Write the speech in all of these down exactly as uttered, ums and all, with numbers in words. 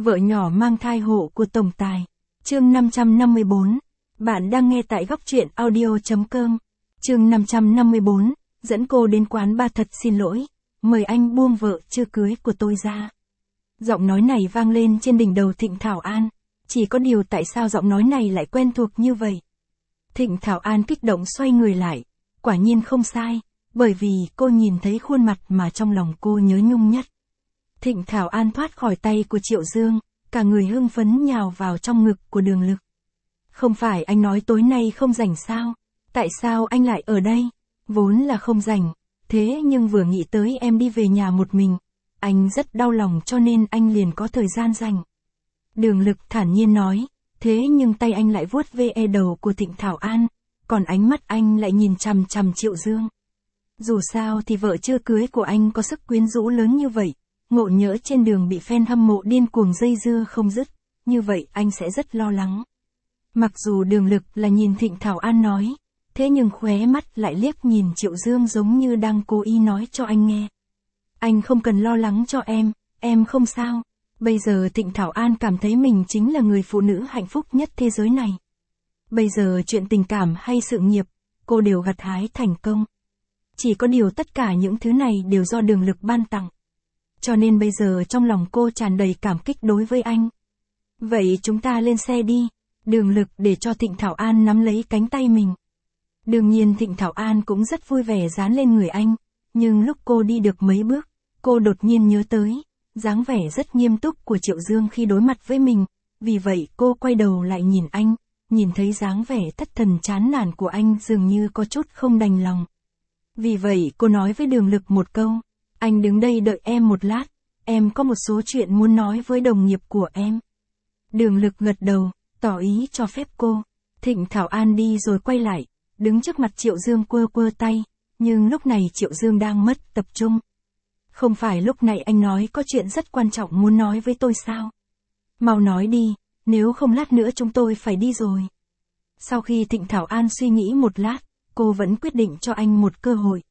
Vợ nhỏ mang thai hộ của tổng tài. Chương năm trăm năm mươi bốn. Bạn đang nghe tại góc truyện audio.com. Chương năm trăm năm mươi bốn. Dẫn cô đến quán bar thật xin lỗi. Mời anh buông vợ chưa cưới của tôi ra. Giọng nói này vang lên trên đỉnh đầu Thịnh Thảo An. Chỉ có điều tại sao giọng nói này lại quen thuộc như vậy? Thịnh Thảo An kích động xoay người lại. Quả nhiên không sai. Bởi vì cô nhìn thấy khuôn mặt mà trong lòng cô nhớ nhung nhất. Thịnh Thảo An thoát khỏi tay của Triệu Dương, cả người hưng phấn nhào vào trong ngực của Đường Lực. Không phải anh nói tối nay không rảnh sao? Tại sao anh lại ở đây? Vốn là không rảnh, thế nhưng vừa nghĩ tới em đi về nhà một mình, anh rất đau lòng cho nên anh liền có thời gian rảnh. Đường Lực thản nhiên nói, thế nhưng tay anh lại vuốt ve đầu của Thịnh Thảo An, còn ánh mắt anh lại nhìn chằm chằm Triệu Dương. Dù sao thì vợ chưa cưới của anh có sức quyến rũ lớn như vậy. Ngộ nhỡ trên đường bị fan hâm mộ điên cuồng dây dưa không dứt, như vậy anh sẽ rất lo lắng. Mặc dù Đường Lực là nhìn Thịnh Thảo An nói, thế nhưng khóe mắt lại liếc nhìn Triệu Dương giống như đang cố ý nói cho anh nghe. Anh không cần lo lắng cho em, em không sao. Bây giờ Thịnh Thảo An cảm thấy mình chính là người phụ nữ hạnh phúc nhất thế giới này. Bây giờ chuyện tình cảm hay sự nghiệp, cô đều gặt hái thành công. Chỉ có điều tất cả những thứ này đều do Đường Lực ban tặng. Cho nên bây giờ trong lòng cô tràn đầy cảm kích đối với anh. Vậy chúng ta lên xe đi. Đường Lực để cho Thịnh Thảo An nắm lấy cánh tay mình. Đương nhiên Thịnh Thảo An cũng rất vui vẻ dán lên người anh. Nhưng lúc cô đi được mấy bước, cô đột nhiên nhớ tới dáng vẻ rất nghiêm túc của Triệu Dương khi đối mặt với mình. Vì vậy cô quay đầu lại nhìn anh, nhìn thấy dáng vẻ thất thần chán nản của anh dường như có chút không đành lòng. Vì vậy cô nói với Đường Lực một câu. Anh đứng đây đợi em một lát, em có một số chuyện muốn nói với đồng nghiệp của em. Đường Lực gật đầu, tỏ ý cho phép cô. Thịnh Thảo An đi rồi quay lại, đứng trước mặt Triệu Dương quơ quơ tay, nhưng lúc này Triệu Dương đang mất tập trung. Không phải lúc này anh nói có chuyện rất quan trọng muốn nói với tôi sao? Mau nói đi, nếu không lát nữa chúng tôi phải đi rồi. Sau khi Thịnh Thảo An suy nghĩ một lát, cô vẫn quyết định cho anh một cơ hội.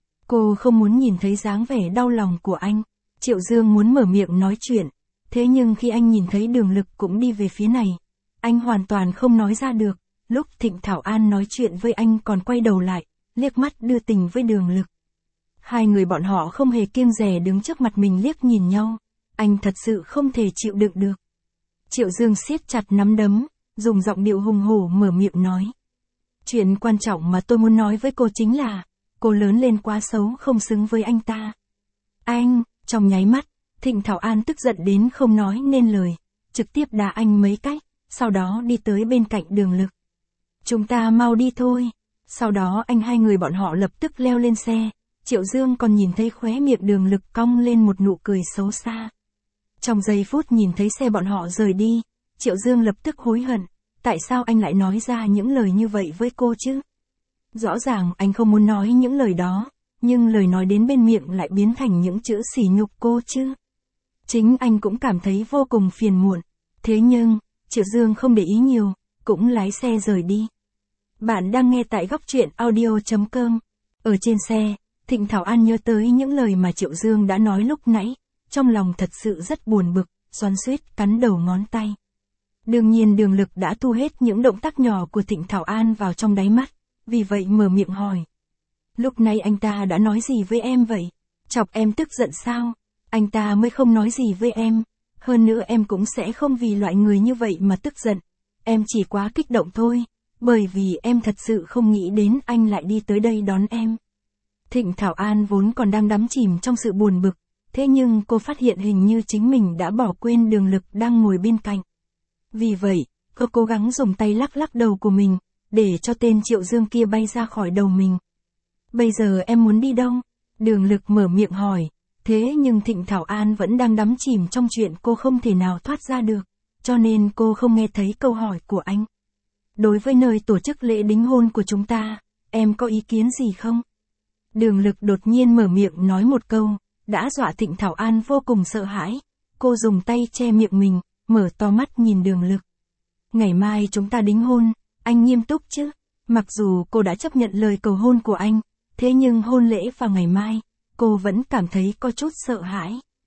Cô không muốn nhìn thấy dáng vẻ đau lòng của anh. Triệu Dương muốn mở miệng nói chuyện. Thế nhưng khi anh nhìn thấy Đường Lực cũng đi về phía này, anh hoàn toàn không nói ra được. Lúc Thịnh Thảo An nói chuyện với anh còn quay đầu lại, liếc mắt đưa tình với Đường Lực. Hai người bọn họ không hề kiêng dè đứng trước mặt mình liếc nhìn nhau. Anh thật sự không thể chịu đựng được. Triệu Dương siết chặt nắm đấm, dùng giọng điệu hùng hổ mở miệng nói. Chuyện quan trọng mà tôi muốn nói với cô chính là cô lớn lên quá xấu không xứng với anh ta. Anh, trong nháy mắt, Thịnh Thảo An tức giận đến không nói nên lời, trực tiếp đá anh mấy cách, sau đó đi tới bên cạnh Đường Lực. Chúng ta mau đi thôi. Sau đó anh hai người bọn họ lập tức leo lên xe, Triệu Dương còn nhìn thấy khóe miệng Đường Lực cong lên một nụ cười xấu xa. Trong giây phút nhìn thấy xe bọn họ rời đi, Triệu Dương lập tức hối hận, tại sao anh lại nói ra những lời như vậy với cô chứ? Rõ ràng anh không muốn nói những lời đó, nhưng lời nói đến bên miệng lại biến thành những chữ sỉ nhục cô chứ. Chính anh cũng cảm thấy vô cùng phiền muộn. Thế nhưng, Triệu Dương không để ý nhiều, cũng lái xe rời đi. Bạn đang nghe tại góc truyện audio.com. Ở trên xe, Thịnh Thảo An nhớ tới những lời mà Triệu Dương đã nói lúc nãy, trong lòng thật sự rất buồn bực, xoắn xuýt cắn đầu ngón tay. Đương nhiên Đường Lực đã thu hết những động tác nhỏ của Thịnh Thảo An vào trong đáy mắt. Vì vậy mở miệng hỏi. Lúc này anh ta đã nói gì với em vậy? Chọc em tức giận sao? Anh ta mới không nói gì với em. Hơn nữa em cũng sẽ không vì loại người như vậy mà tức giận. Em chỉ quá kích động thôi. Bởi vì em thật sự không nghĩ đến anh lại đi tới đây đón em. Thịnh Thảo An vốn còn đang đắm chìm trong sự buồn bực. Thế nhưng cô phát hiện hình như chính mình đã bỏ quên Đường Lực đang ngồi bên cạnh. Vì vậy, cô cố gắng dùng tay lắc lắc đầu của mình, để cho tên Triệu Dương kia bay ra khỏi đầu mình. Bây giờ em muốn đi đâu? Đường Lực mở miệng hỏi. Thế nhưng Thịnh Thảo An vẫn đang đắm chìm trong chuyện cô không thể nào thoát ra được, cho nên cô không nghe thấy câu hỏi của anh. Đối với nơi tổ chức lễ đính hôn của chúng ta, em có ý kiến gì không? Đường Lực đột nhiên mở miệng nói một câu, đã dọa Thịnh Thảo An vô cùng sợ hãi. Cô dùng tay che miệng mình, mở to mắt nhìn Đường Lực. Ngày mai chúng ta đính hôn. Anh nghiêm túc chứ? Mặc dù cô đã chấp nhận lời cầu hôn của anh, thế nhưng hôn lễ vào ngày mai, cô vẫn cảm thấy có chút sợ hãi.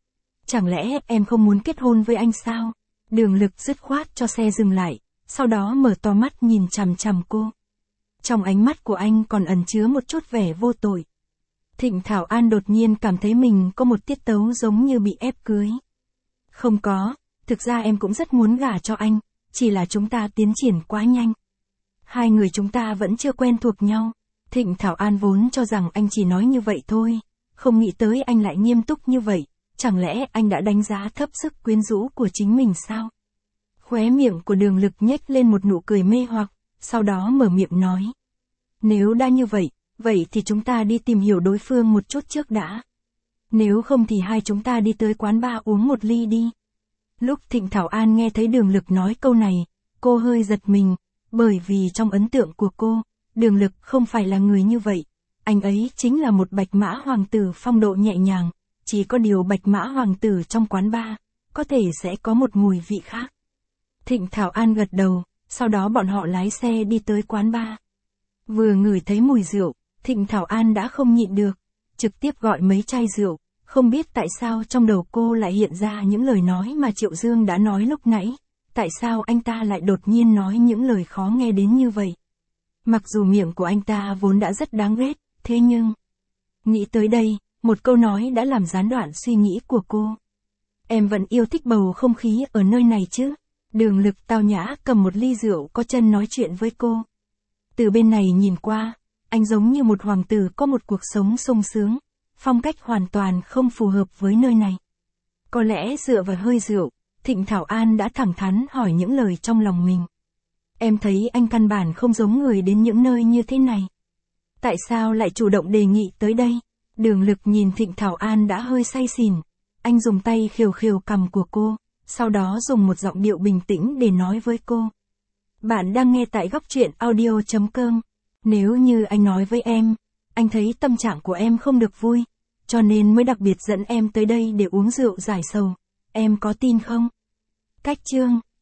Chẳng lẽ em không muốn kết hôn với anh sao? Đường Lực dứt khoát cho xe dừng lại, sau đó mở to mắt nhìn chằm chằm cô. Trong ánh mắt của anh còn ẩn chứa một chút vẻ vô tội. Thịnh Thảo An đột nhiên cảm thấy mình có một tiết tấu giống như bị ép cưới. Không có, thực ra em cũng rất muốn gả cho anh, chỉ là chúng ta tiến triển quá nhanh. Hai người chúng ta vẫn chưa quen thuộc nhau. Thịnh Thảo An vốn cho rằng anh chỉ nói như vậy thôi, không nghĩ tới anh lại nghiêm túc như vậy, chẳng lẽ anh đã đánh giá thấp sức quyến rũ của chính mình sao? Khóe miệng của Đường Lực nhếch lên một nụ cười mê hoặc, sau đó mở miệng nói. Nếu đã như vậy, vậy thì chúng ta đi tìm hiểu đối phương một chút trước đã. Nếu không thì hai chúng ta đi tới quán bar uống một ly đi. Lúc Thịnh Thảo An nghe thấy Đường Lực nói câu này, cô hơi giật mình, bởi vì trong ấn tượng của cô, Đường Lực không phải là người như vậy. Anh ấy chính là một bạch mã hoàng tử phong độ nhẹ nhàng, chỉ có điều bạch mã hoàng tử trong quán bar, có thể sẽ có một mùi vị khác. Thịnh Thảo An gật đầu, sau đó bọn họ lái xe đi tới quán bar. Vừa ngửi thấy mùi rượu, Thịnh Thảo An đã không nhịn được, trực tiếp gọi mấy chai rượu, không biết tại sao trong đầu cô lại hiện ra những lời nói mà Triệu Dương đã nói lúc nãy, tại sao anh ta lại đột nhiên nói những lời khó nghe đến như vậy. Mặc dù miệng của anh ta vốn đã rất đáng ghét, thế nhưng... Nghĩ tới đây, một câu nói đã làm gián đoạn suy nghĩ của cô. Em vẫn yêu thích bầu không khí ở nơi này chứ? Đường Lực tao nhã cầm một ly rượu có chân nói chuyện với cô. Từ bên này nhìn qua, anh giống như một hoàng tử có một cuộc sống sung sướng, phong cách hoàn toàn không phù hợp với nơi này. Có lẽ dựa vào hơi rượu, Thịnh Thảo An đã thẳng thắn hỏi những lời trong lòng mình. Em thấy anh căn bản không giống người đến những nơi như thế này. Tại sao lại chủ động đề nghị tới đây? Đường Lực nhìn Thịnh Thảo An đã hơi say xỉn, anh dùng tay khều khều cằm của cô, sau đó dùng một giọng điệu bình tĩnh để nói với cô. Bạn đang nghe tại góc truyện audio chấm com. Nếu như anh nói với em, anh thấy tâm trạng của em không được vui, cho nên mới đặc biệt dẫn em tới đây để uống rượu giải sầu, em có tin không? Cách chương